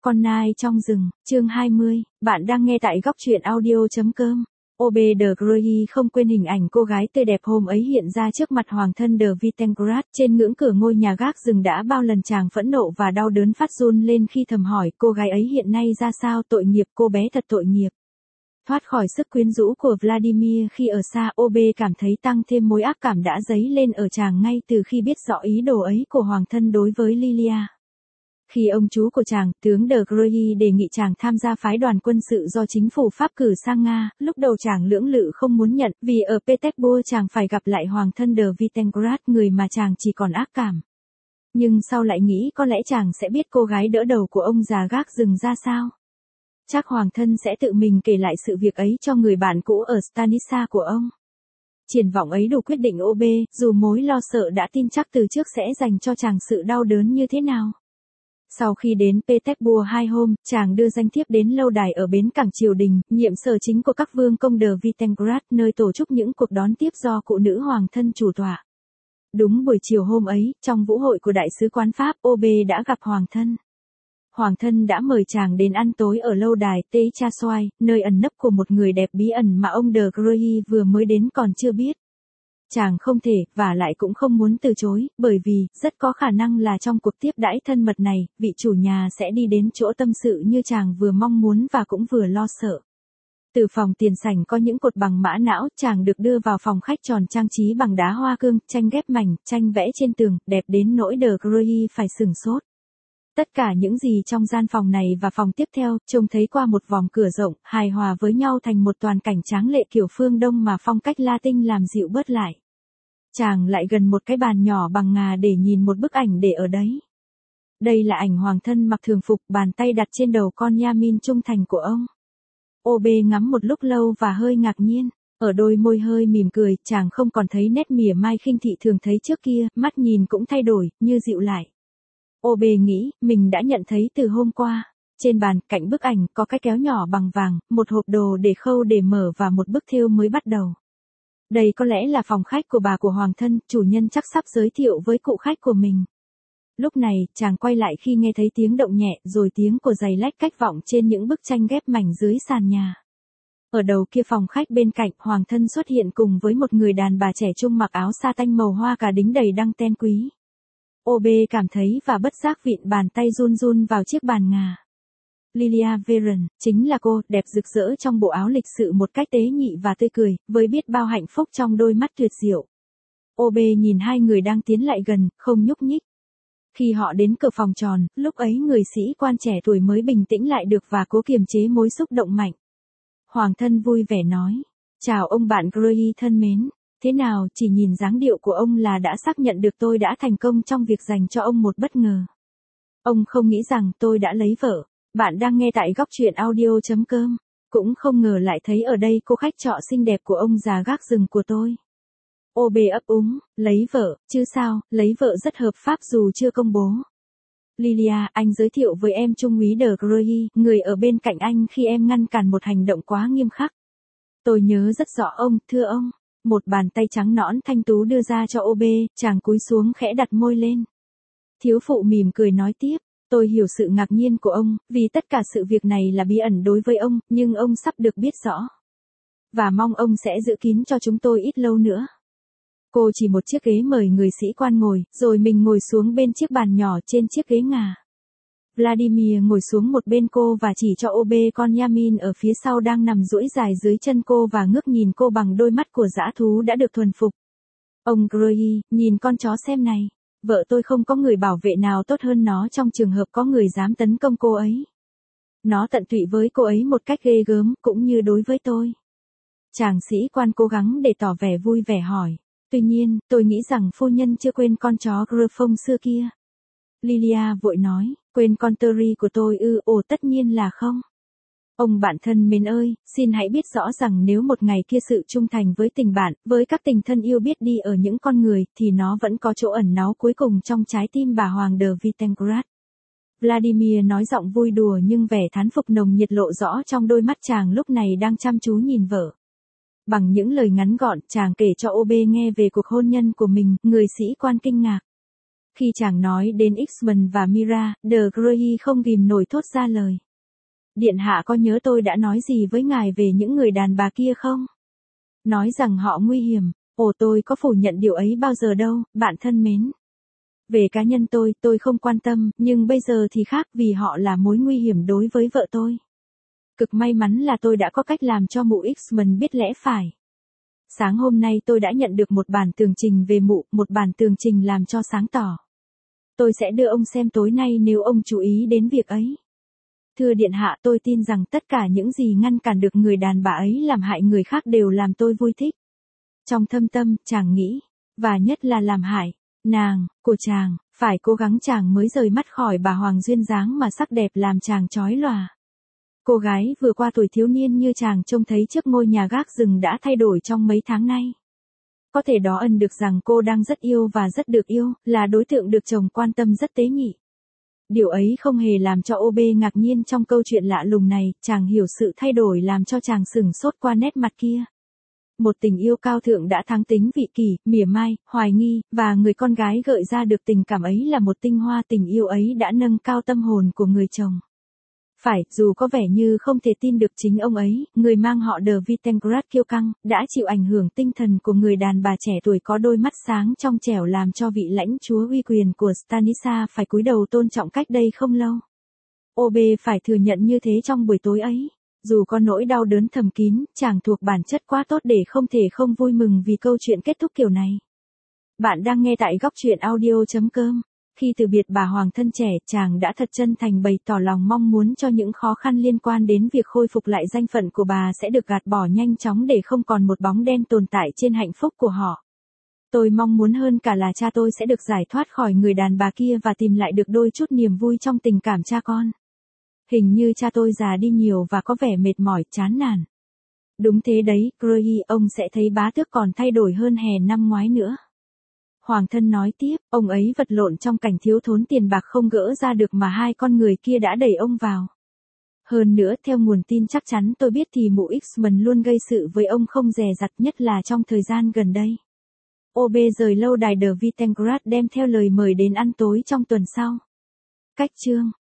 Con nai trong rừng, chương 20, bạn đang nghe tại góc truyện audio.com. Obe de Grey không quên hình ảnh cô gái tươi đẹp hôm ấy hiện ra trước mặt hoàng thân de Vitangrad trên ngưỡng cửa ngôi nhà gác rừng. Đã bao lần chàng phẫn nộ và đau đớn phát run lên khi thầm hỏi cô gái ấy hiện nay ra sao. Tội nghiệp, cô bé thật tội nghiệp. Thoát khỏi sức quyến rũ của Vladimir khi ở xa, Obe cảm thấy tăng thêm mối ác cảm đã dấy lên ở chàng ngay từ khi biết rõ ý đồ ấy của hoàng thân đối với Lilia. Khi ông chú của chàng, tướng de Grey đề nghị chàng tham gia phái đoàn quân sự do chính phủ Pháp cử sang Nga, lúc đầu chàng lưỡng lự không muốn nhận, vì ở Petersburg chàng phải gặp lại hoàng thân de Vitangrad, người mà chàng chỉ còn ác cảm. Nhưng sau lại nghĩ có lẽ chàng sẽ biết cô gái đỡ đầu của ông già gác rừng ra sao. Chắc hoàng thân sẽ tự mình kể lại sự việc ấy cho người bạn cũ ở Stanitsa của ông. Triển vọng ấy đủ quyết định Obe, dù mối lo sợ đã tin chắc từ trước sẽ dành cho chàng sự đau đớn như thế nào. Sau khi đến Petersburg 2 hôm, chàng đưa danh thiếp đến lâu đài ở bến cảng triều đình, nhiệm sở chính của các vương công de Vitangrad, nơi tổ chức những cuộc đón tiếp do cụ nữ hoàng thân chủ tọa. Đúng buổi chiều hôm ấy, trong vũ hội của đại sứ quán Pháp, Obe đã gặp hoàng thân. Hoàng thân đã mời chàng đến ăn tối ở lâu đài Techasoy, nơi ẩn nấp của một người đẹp bí ẩn mà ông de Grey vừa mới đến còn chưa biết. Chàng không thể, và lại cũng không muốn từ chối, bởi vì, rất có khả năng là trong cuộc tiếp đãi thân mật này, vị chủ nhà sẽ đi đến chỗ tâm sự như chàng vừa mong muốn và cũng vừa lo sợ. Từ phòng tiền sảnh có những cột bằng mã não, chàng được đưa vào phòng khách tròn trang trí bằng đá hoa cương, tranh ghép mảnh, tranh vẽ trên tường, đẹp đến nỗi de Grey phải sửng sốt. Tất cả những gì trong gian phòng này và phòng tiếp theo, trông thấy qua một vòng cửa rộng, hài hòa với nhau thành một toàn cảnh tráng lệ kiểu phương Đông mà phong cách Latin làm dịu bớt lại. Chàng lại gần một cái bàn nhỏ bằng ngà để nhìn một bức ảnh để ở đấy. Đây là ảnh hoàng thân mặc thường phục, bàn tay đặt trên đầu con Yamin trung thành của ông. Obe ngắm một lúc lâu và hơi ngạc nhiên. Ở đôi môi hơi mỉm cười, chàng không còn thấy nét mỉa mai khinh thị thường thấy trước kia, mắt nhìn cũng thay đổi, như dịu lại. Obe nghĩ, mình đã nhận thấy từ hôm qua. Trên bàn, cạnh bức ảnh, có cái kéo nhỏ bằng vàng, một hộp đồ để khâu để mở và một bức thêu mới bắt đầu. Đây có lẽ là phòng khách của bà của hoàng thân, chủ nhân chắc sắp giới thiệu với cụ khách của mình. Lúc này, chàng quay lại khi nghe thấy tiếng động nhẹ, rồi tiếng của giày lách cách vọng trên những bức tranh ghép mảnh dưới sàn nhà. Ở đầu kia phòng khách bên cạnh, hoàng thân xuất hiện cùng với một người đàn bà trẻ trung mặc áo sa tanh màu hoa cà đính đầy đăng ten quý. Obe cảm thấy và bất giác vịn bàn tay run run vào chiếc bàn ngà. Lilia Veren, chính là cô, đẹp rực rỡ trong bộ áo lịch sự một cách tế nhị và tươi cười, với biết bao hạnh phúc trong đôi mắt tuyệt diệu. Obe nhìn hai người đang tiến lại gần, không nhúc nhích. Khi họ đến cửa phòng tròn, lúc ấy người sĩ quan trẻ tuổi mới bình tĩnh lại được và cố kiềm chế mối xúc động mạnh. Hoàng thân vui vẻ nói, chào ông bạn Grey thân mến. Thế nào, chỉ nhìn dáng điệu của ông là đã xác nhận được tôi đã thành công trong việc dành cho ông một bất ngờ. Ông không nghĩ rằng tôi đã lấy vợ. Bạn đang nghe tại góc truyện audio.com. Cũng không ngờ lại thấy ở đây cô khách trọ xinh đẹp của ông già gác rừng của tôi. Obe ấp úng, lấy vợ, chứ sao, lấy vợ rất hợp pháp dù chưa công bố. Lilia, anh giới thiệu với em Trung úy de Grey, người ở bên cạnh anh khi em ngăn cản một hành động quá nghiêm khắc. Tôi nhớ rất rõ ông, thưa ông. Một bàn tay trắng nõn thanh tú đưa ra cho Obe, chàng cúi xuống khẽ đặt môi lên. Thiếu phụ mỉm cười nói tiếp, tôi hiểu sự ngạc nhiên của ông, vì tất cả sự việc này là bí ẩn đối với ông, nhưng ông sắp được biết rõ. Và mong ông sẽ giữ kín cho chúng tôi ít lâu nữa. Cô chỉ một chiếc ghế mời người sĩ quan ngồi, rồi mình ngồi xuống bên chiếc bàn nhỏ trên chiếc ghế ngà. Vladimir ngồi xuống một bên cô và chỉ cho Obe con Yamin ở phía sau đang nằm duỗi dài dưới chân cô và ngước nhìn cô bằng đôi mắt của dã thú đã được thuần phục. Ông Grey, nhìn con chó xem này. Vợ tôi không có người bảo vệ nào tốt hơn nó trong trường hợp có người dám tấn công cô ấy. Nó tận tụy với cô ấy một cách ghê gớm, cũng như đối với tôi. Chàng sĩ quan cố gắng để tỏ vẻ vui vẻ hỏi. Tuy nhiên, tôi nghĩ rằng phu nhân chưa quên con chó Grifon xưa kia. Lilia vội nói, quên con Terry của tôi ư? Ồ, tất nhiên là không. Ông bạn thân mến ơi, xin hãy biết rõ rằng nếu một ngày kia sự trung thành với tình bạn, với các tình thân yêu biết đi ở những con người, thì nó vẫn có chỗ ẩn náu cuối cùng trong trái tim bà hoàng de Vitangrad. Vladimir nói giọng vui đùa nhưng vẻ thán phục nồng nhiệt lộ rõ trong đôi mắt chàng lúc này đang chăm chú nhìn vợ. Bằng những lời ngắn gọn, chàng kể cho Obe nghe về cuộc hôn nhân của mình, người sĩ quan kinh ngạc. Khi chàng nói đến X-Men và Mira, De Grey không ghim nổi thốt ra lời. Điện hạ có nhớ tôi đã nói gì với ngài về những người đàn bà kia không? Nói rằng họ nguy hiểm. Ồ, tôi có phủ nhận điều ấy bao giờ đâu, bạn thân mến. Về cá nhân tôi không quan tâm, nhưng bây giờ thì khác vì họ là mối nguy hiểm đối với vợ tôi. Cực may mắn là tôi đã có cách làm cho mụ X-Men biết lẽ phải. Sáng hôm nay tôi đã nhận được một bản tường trình về mụ, một bản tường trình làm cho sáng tỏ. Tôi sẽ đưa ông xem tối nay nếu ông chú ý đến việc ấy. Thưa điện hạ, tôi tin rằng tất cả những gì ngăn cản được người đàn bà ấy làm hại người khác đều làm tôi vui thích. Trong thâm tâm, chàng nghĩ, và nhất là làm hại nàng của chàng, phải cố gắng chàng mới rời mắt khỏi bà hoàng duyên dáng mà sắc đẹp làm chàng chói lòa. Cô gái vừa qua tuổi thiếu niên như chàng trông thấy trước ngôi nhà gác rừng đã thay đổi trong mấy tháng nay. Có thể đó ân được rằng cô đang rất yêu và rất được yêu, là đối tượng được chồng quan tâm rất tế nhị. Điều ấy không hề làm cho OB ngạc nhiên trong câu chuyện lạ lùng này, chàng hiểu sự thay đổi làm cho chàng sửng sốt qua nét mặt kia. Một tình yêu cao thượng đã thắng tính vị kỷ, mỉa mai, hoài nghi, và người con gái gợi ra được tình cảm ấy là một tinh hoa tình yêu ấy đã nâng cao tâm hồn của người chồng. Phải, dù có vẻ như không thể tin được chính ông ấy, người mang họ De Vittengrat kiêu căng, đã chịu ảnh hưởng tinh thần của người đàn bà trẻ tuổi có đôi mắt sáng trong trẻo làm cho vị lãnh chúa uy quyền của Stanisa phải cúi đầu tôn trọng cách đây không lâu. OB phải thừa nhận như thế trong buổi tối ấy. Dù có nỗi đau đớn thầm kín, chàng thuộc bản chất quá tốt để không thể không vui mừng vì câu chuyện kết thúc kiểu này. Bạn đang nghe tại góc truyện audio.com. Khi từ biệt bà hoàng thân trẻ, chàng đã thật chân thành bày tỏ lòng mong muốn cho những khó khăn liên quan đến việc khôi phục lại danh phận của bà sẽ được gạt bỏ nhanh chóng để không còn một bóng đen tồn tại trên hạnh phúc của họ. Tôi mong muốn hơn cả là cha tôi sẽ được giải thoát khỏi người đàn bà kia và tìm lại được đôi chút niềm vui trong tình cảm cha con. Hình như cha tôi già đi nhiều và có vẻ mệt mỏi, chán nản. Đúng thế đấy, Grey, ông sẽ thấy bá tước còn thay đổi hơn hè năm ngoái nữa. Hoàng thân nói tiếp, ông ấy vật lộn trong cảnh thiếu thốn tiền bạc không gỡ ra được mà hai con người kia đã đẩy ông vào. Hơn nữa, theo nguồn tin chắc chắn tôi biết thì mụ X-Men luôn gây sự với ông không dè dặt, nhất là trong thời gian gần đây. OB rời lâu đài De Vittengrat đem theo lời mời đến ăn tối trong tuần sau. Cách chương